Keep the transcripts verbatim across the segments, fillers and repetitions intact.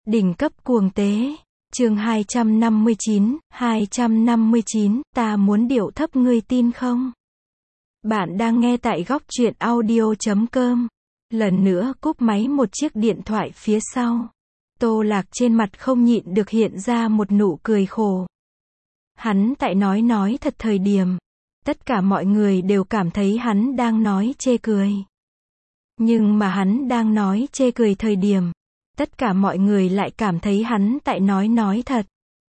Đỉnh cấp cuồng tế. Chương hai trăm năm mươi chín, hai trăm năm mươi chín, ta muốn điệu thấp ngươi tin không? Bạn đang nghe tại góc truyện audio chấm com. Lần nữa cúp máy một chiếc điện thoại phía sau. Tô Lạc trên mặt không nhịn được hiện ra một nụ cười khổ. Hắn tại nói nói thật thời điểm. Tất cả mọi người đều cảm thấy hắn đang nói chê cười. Nhưng mà hắn đang nói chê cười thời điểm. Tất cả mọi người lại cảm thấy hắn tại nói nói thật.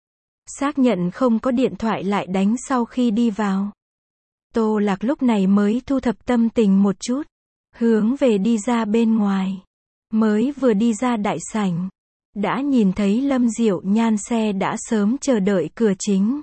Xác nhận không có điện thoại lại đánh sau khi đi vào. Tô Lạc lúc này mới thu thập tâm tình một chút. Hướng về đi ra bên ngoài. Mới vừa đi ra đại sảnh. Đã nhìn thấy Lâm Diệu Nhan xe đã sớm chờ đợi cửa chính.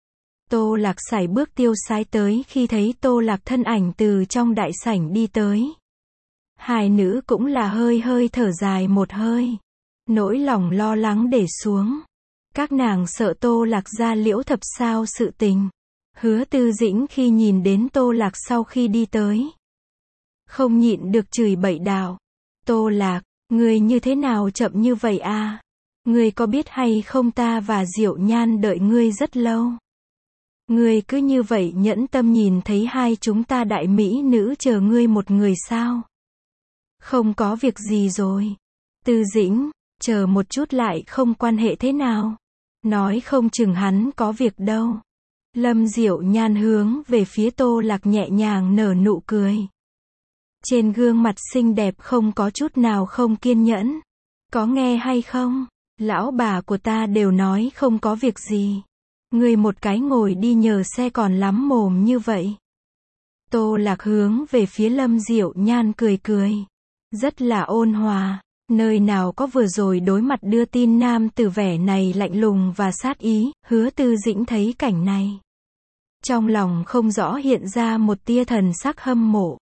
Tô Lạc sải bước tiêu sái tới khi thấy Tô Lạc thân ảnh từ trong đại sảnh đi tới. Hai nữ cũng là hơi hơi thở dài một hơi. Nỗi lòng lo lắng để xuống. Các nàng sợ Tô Lạc ra liễu thập sao sự tình. Hứa Tư Dĩnh khi nhìn đến Tô Lạc sau khi đi tới. Không nhịn được chửi bậy đạo. Tô Lạc, ngươi như thế nào chậm như vậy à? Ngươi có biết hay không ta và Diệu Nhan đợi ngươi rất lâu. Ngươi cứ như vậy nhẫn tâm nhìn thấy hai chúng ta đại mỹ nữ chờ ngươi một người sao? Không có việc gì rồi. Tư Dĩnh, chờ một chút lại không quan hệ thế nào. Nói không chừng hắn có việc đâu. Lâm Diệu Nhan hướng về phía Tô Lạc nhẹ nhàng nở nụ cười. Trên gương mặt xinh đẹp không có chút nào không kiên nhẫn. Có nghe hay không? Lão bà của ta đều nói không có việc gì. Ngươi một cái ngồi đi nhờ xe còn lắm mồm như vậy. Tô Lạc hướng về phía Lâm Diệu Nhan cười cười. Rất là ôn hòa. Nơi nào có vừa rồi đối mặt đưa tin nam tử vẻ này lạnh lùng và sát ý. Hứa Tư Dĩnh thấy cảnh này. Trong lòng không rõ hiện ra một tia thần sắc hâm mộ.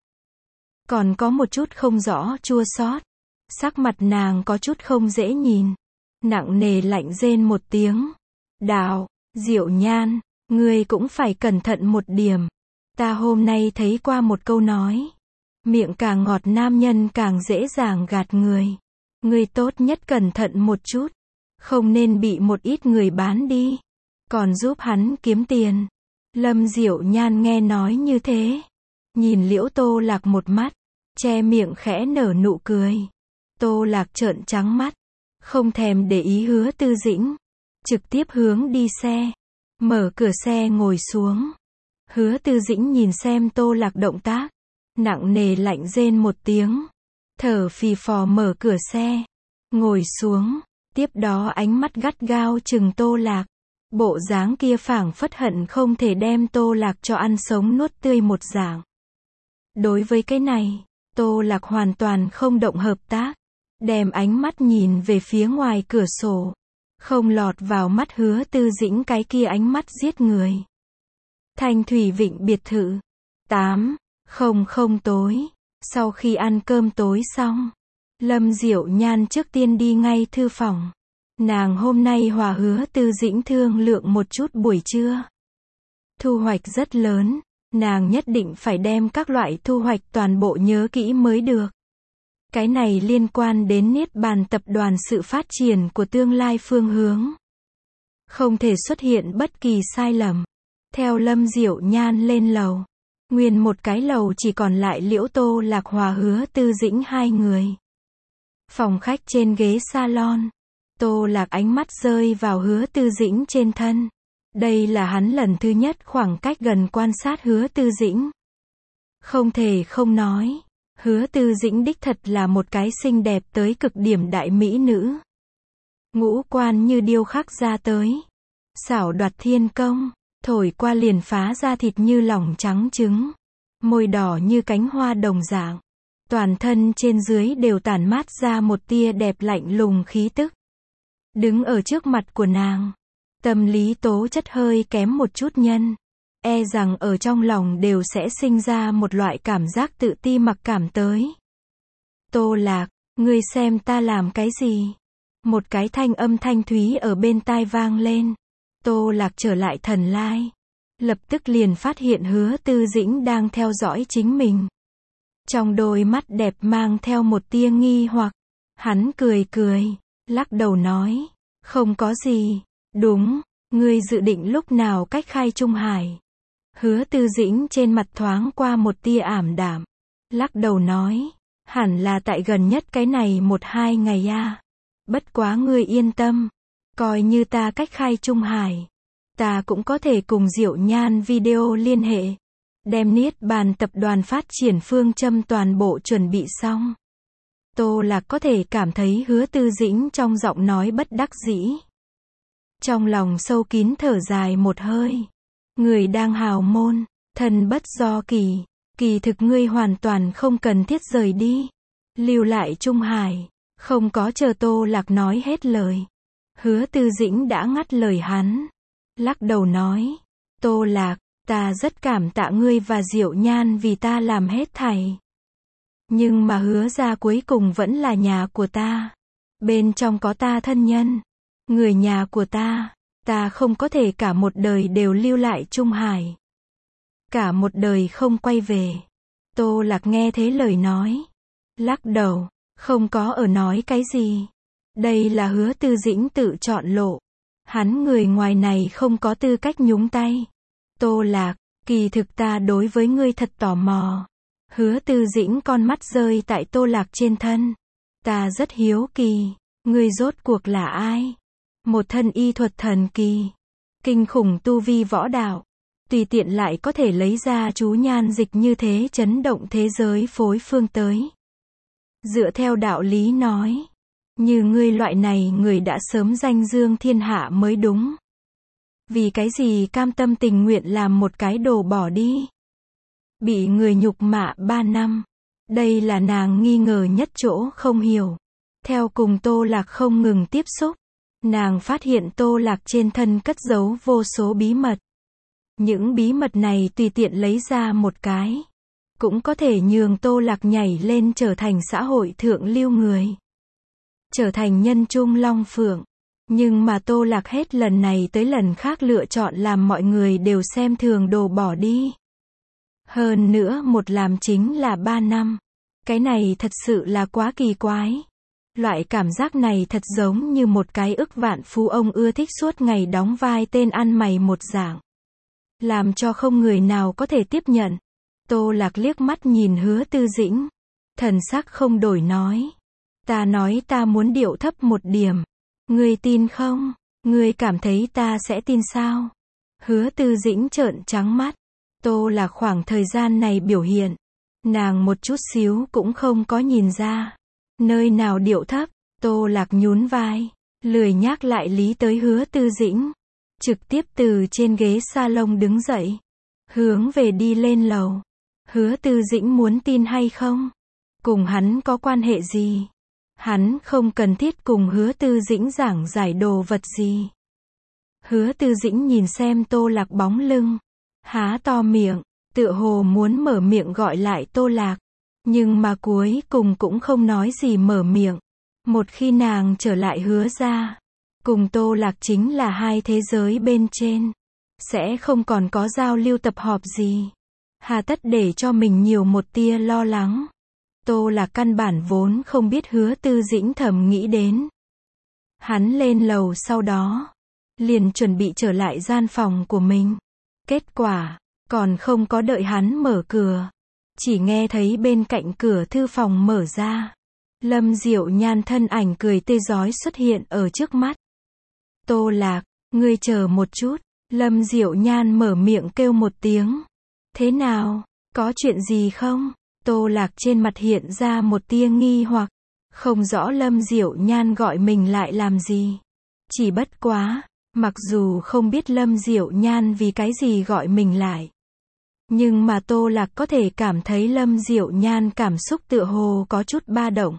Còn có một chút không rõ chua xót. Sắc mặt nàng có chút không dễ nhìn. Nặng nề lạnh rên một tiếng. Đạo, Diệu Nhan, ngươi cũng phải cẩn thận một điểm. Ta hôm nay thấy qua một câu nói. Miệng càng ngọt nam nhân càng dễ dàng gạt người. Ngươi tốt nhất cẩn thận một chút. Không nên bị một ít người bán đi. Còn giúp hắn kiếm tiền. Lâm Diệu Nhan nghe nói như thế. Nhìn Liễu Tô Lạc một mắt. Che miệng khẽ nở nụ cười. Tô Lạc trợn trắng mắt. Không thèm để ý Hứa Tư Dĩnh. Trực tiếp hướng đi xe. Mở cửa xe ngồi xuống. Hứa Tư Dĩnh nhìn xem Tô Lạc động tác. Nặng nề lạnh rên một tiếng. Thở phì phò mở cửa xe. Ngồi xuống. Tiếp đó ánh mắt gắt gao chừng Tô Lạc. Bộ dáng kia phảng phất hận không thể đem Tô Lạc cho ăn sống nuốt tươi một dạng. Đối với cái này, Tô Lạc hoàn toàn không động hợp tác. Đem ánh mắt nhìn về phía ngoài cửa sổ. Không lọt vào mắt Hứa Tư Dĩnh cái kia ánh mắt giết người. Thanh Thủy Vịnh biệt thự. tám, không không tối. Sau khi ăn cơm tối xong, Lâm Diệu Nhan trước tiên đi ngay thư phòng. Nàng hôm nay hòa Hứa Tư Dĩnh thương lượng một chút buổi trưa. Thu hoạch rất lớn. Nàng nhất định phải đem các loại thu hoạch toàn bộ nhớ kỹ mới được. Cái này liên quan đến Niết Bàn tập đoàn sự phát triển của tương lai phương hướng. Không thể xuất hiện bất kỳ sai lầm. Theo Lâm Diệu Nhan lên lầu. Nguyên một cái lầu chỉ còn lại Liễu Tô Lạc hòa Hứa Tư Dĩnh hai người. Phòng khách trên ghế salon. Tô Lạc ánh mắt rơi vào Hứa Tư Dĩnh trên thân. Đây là hắn lần thứ nhất khoảng cách gần quan sát Hứa Tư Dĩnh. Không thể không nói. Hứa Tư Dĩnh đích thật là một cái xinh đẹp tới cực điểm đại mỹ nữ. Ngũ quan như điêu khắc ra tới. Xảo đoạt thiên công. Thổi qua liền phá ra thịt như lỏng trắng trứng. Môi đỏ như cánh hoa đồng dạng. Toàn thân trên dưới đều tản mát ra một tia đẹp lạnh lùng khí tức. Đứng ở trước mặt của nàng. Tâm lý tố chất hơi kém một chút nhân. E rằng ở trong lòng đều sẽ sinh ra một loại cảm giác tự ti mặc cảm tới. Tô Lạc, ngươi xem ta làm cái gì? Một cái thanh âm thanh thúy ở bên tai vang lên. Tô Lạc trở lại thần lai. Lập tức liền phát hiện Hứa Tư Dĩnh đang theo dõi chính mình. Trong đôi mắt đẹp mang theo một tia nghi hoặc. Hắn cười cười. lắc đầu nói, không có gì. Đúng, ngươi dự định lúc nào cách khai Trung Hải? Hứa Tư Dĩnh trên mặt thoáng qua một tia ảm đạm, lắc đầu nói, hẳn là tại gần nhất cái này một hai ngày a. Bất quá ngươi yên tâm, coi như ta cách khai Trung Hải, ta cũng có thể cùng Diệu Nhan video liên hệ, đem Niết Bàn tập đoàn phát triển phương châm toàn bộ chuẩn bị xong. Tô Lạc có thể cảm thấy Hứa Tư Dĩnh trong giọng nói bất đắc dĩ. Trong lòng sâu kín thở dài một hơi. Người đang hào môn, thân bất do kỳ, kỳ thực ngươi hoàn toàn không cần thiết rời đi. Lưu lại Trung Hải, không có chờ Tô Lạc nói hết lời. Hứa Tư Dĩnh đã ngắt lời hắn. Lắc đầu nói, Tô Lạc, ta rất cảm tạ ngươi và Diệu Nhan vì ta làm hết thảy. Nhưng mà Hứa gia cuối cùng vẫn là nhà của ta. Bên trong có ta thân nhân, người nhà của ta. Ta không có thể cả một đời đều lưu lại Trung Hải. Cả một đời không quay về. Tô Lạc nghe thế lời nói. Lắc đầu, không có ở nói cái gì. Đây là Hứa Tư Dĩnh tự chọn lộ. Hắn người ngoài này không có tư cách nhúng tay. Tô Lạc, kỳ thực ta đối với ngươi thật tò mò. Hứa Tư Dĩnh con mắt rơi tại Tô Lạc trên thân. Ta rất hiếu kỳ, ngươi rốt cuộc là ai? Một thân y thuật thần kỳ, kinh khủng tu vi võ đạo, tùy tiện lại có thể lấy ra chú nhan dịch như thế chấn động thế giới phối phương tới. Dựa theo đạo lý nói, như ngươi loại này người đã sớm danh dương thiên hạ mới đúng. Vì cái gì cam tâm tình nguyện làm một cái đồ bỏ đi? Bị người nhục mạ ba năm. Đây là nàng nghi ngờ nhất chỗ không hiểu. Theo cùng Tô Lạc không ngừng tiếp xúc, nàng phát hiện Tô Lạc trên thân cất giấu vô số bí mật. Những bí mật này tùy tiện lấy ra một cái, cũng có thể nhường Tô Lạc nhảy lên trở thành xã hội thượng lưu người. Trở thành nhân trung long phượng. Nhưng mà Tô Lạc hết lần này tới lần khác lựa chọn làm mọi người đều xem thường đồ bỏ đi. Hơn nữa một làm chính là ba năm. Cái này thật sự là quá kỳ quái. Loại cảm giác này thật giống như một cái ức vạn phú ông ưa thích suốt ngày đóng vai tên ăn mày một dạng. Làm cho không người nào có thể tiếp nhận. Tô Lạc liếc mắt nhìn Hứa Tư Dĩnh. Thần sắc không đổi nói. Ta nói ta muốn điệu thấp một điểm. Ngươi tin không? Ngươi cảm thấy ta sẽ tin sao? Hứa Tư Dĩnh trợn trắng mắt. Tô Lạc khoảng thời gian này biểu hiện, nàng một chút xíu cũng không có nhìn ra. Nơi nào điệu thấp? Tô Lạc nhún vai, lười nhác lại lý tới Hứa Tư Dĩnh. Trực tiếp từ trên ghế salon đứng dậy, hướng về đi lên lầu. Hứa Tư Dĩnh muốn tin hay không? Cùng hắn có quan hệ gì? Hắn không cần thiết cùng Hứa Tư Dĩnh giảng giải đồ vật gì. Hứa Tư Dĩnh nhìn xem Tô Lạc bóng lưng, há to miệng, tựa hồ muốn mở miệng gọi lại Tô Lạc. Nhưng mà cuối cùng cũng không nói gì mở miệng. Một khi nàng trở lại Hứa ra, cùng Tô Lạc chính là hai thế giới bên trên. Sẽ không còn có giao lưu tập họp gì. Hà tất để cho mình nhiều một tia lo lắng. Tô Lạc căn bản vốn không biết Hứa Tư Dĩnh thầm nghĩ đến. Hắn lên lầu sau đó, liền chuẩn bị trở lại gian phòng của mình. Kết quả, còn không có đợi hắn mở cửa. Chỉ nghe thấy bên cạnh cửa thư phòng mở ra. Lâm Diệu Nhan thân ảnh cười tươi rói xuất hiện ở trước mắt. Tô Lạc, ngươi chờ một chút. Lâm Diệu Nhan mở miệng kêu một tiếng. Thế nào, có chuyện gì không? Tô Lạc trên mặt hiện ra một tia nghi hoặc. Không rõ Lâm Diệu Nhan gọi mình lại làm gì. Chỉ bất quá, mặc dù không biết Lâm Diệu Nhan vì cái gì gọi mình lại. Nhưng mà Tô Lạc có thể cảm thấy Lâm Diệu Nhan cảm xúc tựa hồ có chút ba động.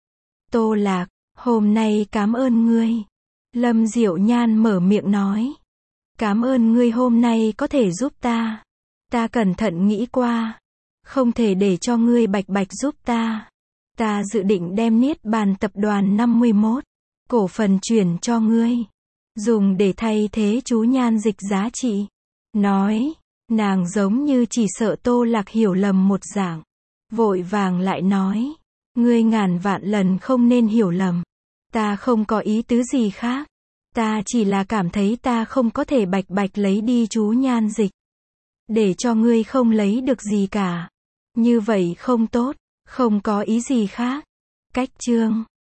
Tô Lạc, hôm nay cảm ơn ngươi. Lâm Diệu Nhan mở miệng nói. Cảm ơn ngươi hôm nay có thể giúp ta. Ta cẩn thận nghĩ qua. Không thể để cho ngươi bạch bạch giúp ta. Ta dự định đem Niết Bàn tập đoàn năm mươi mốt cổ phần chuyển cho ngươi. Dùng để thay thế chú nhan dịch giá trị. Nói, nàng giống như chỉ sợ Tô Lạc hiểu lầm một dạng. Vội vàng lại nói. Ngươi ngàn vạn lần không nên hiểu lầm. Ta không có ý tứ gì khác. Ta chỉ là cảm thấy ta không có thể bạch bạch lấy đi chú nhan dịch. Để cho ngươi không lấy được gì cả. Như vậy không tốt, không có ý gì khác. Cách chương